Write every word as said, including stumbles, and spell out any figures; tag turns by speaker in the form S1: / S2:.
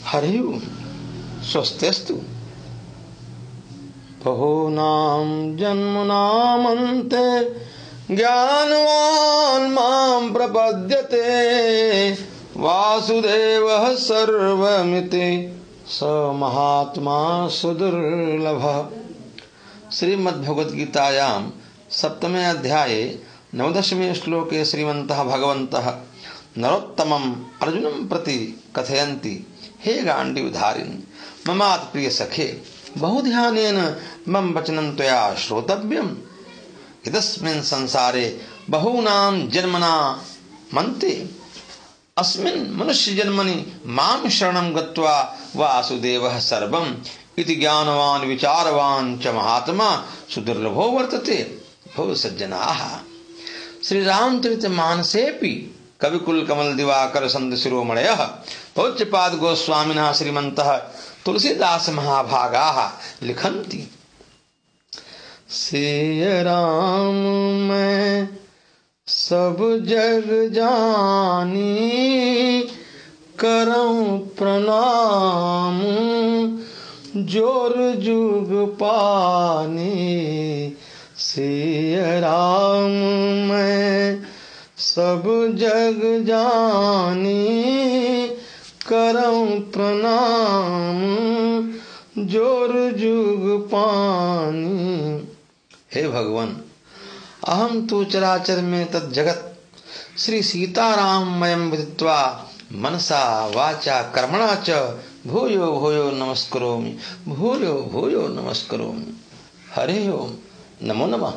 S1: हरि ओम स्वस्तिस्तु। बहूनां जन्मनामन्ते ज्ञानवान् मां प्रपद्यते वासुदेवः सर्वमिति स महात्मा सुदुर्लभः। श्रीमद्भगवद गीतायां सप्तमे अध्याये नवदशमे श्लोके श्रीमन्तः भगवन्तः नरोत्तमम् अर्जुनं प्रति कथयन्ति, हे गाण्डीवधारिन् ममात् प्रिय सखे बहुध्यानेन मम वचनं त्वया श्रोतव्यम्। इदस्मिन् संसारे बहूनां जन्मनामन्ते अस्मिन् मनुष्यजन्मनि मां शरणं गत्वा वासुदेवः सर्वम् इति ज्ञानवान् विचारवान् च महात्मा सुदुर्लभो वर्तते। भव सज्जनाः। श्री रामचरितमानसेऽपि कविकुल कमल दिवाकर संत शिरोमणयः पौच्यपाद गोस्वामिनः श्रीमन्तः तुलसीदास महाभागाः लिखन्ति, सिय राम मैं सब जग जानी करऊं प्रणाम जोर जुग पानी। सिय राम मैं सब जग जानी करऊं प्रणाम जोर जुग पानी। हे भगवान, अहम तु चराचर में तत् जगत श्री सीताराम मयम विदित्वा मनसा वाचा कर्मणा च भूयो भूयो नमस्करोमि भूयो भूयो नमस्करोमि। हरि ओम नमो नमः।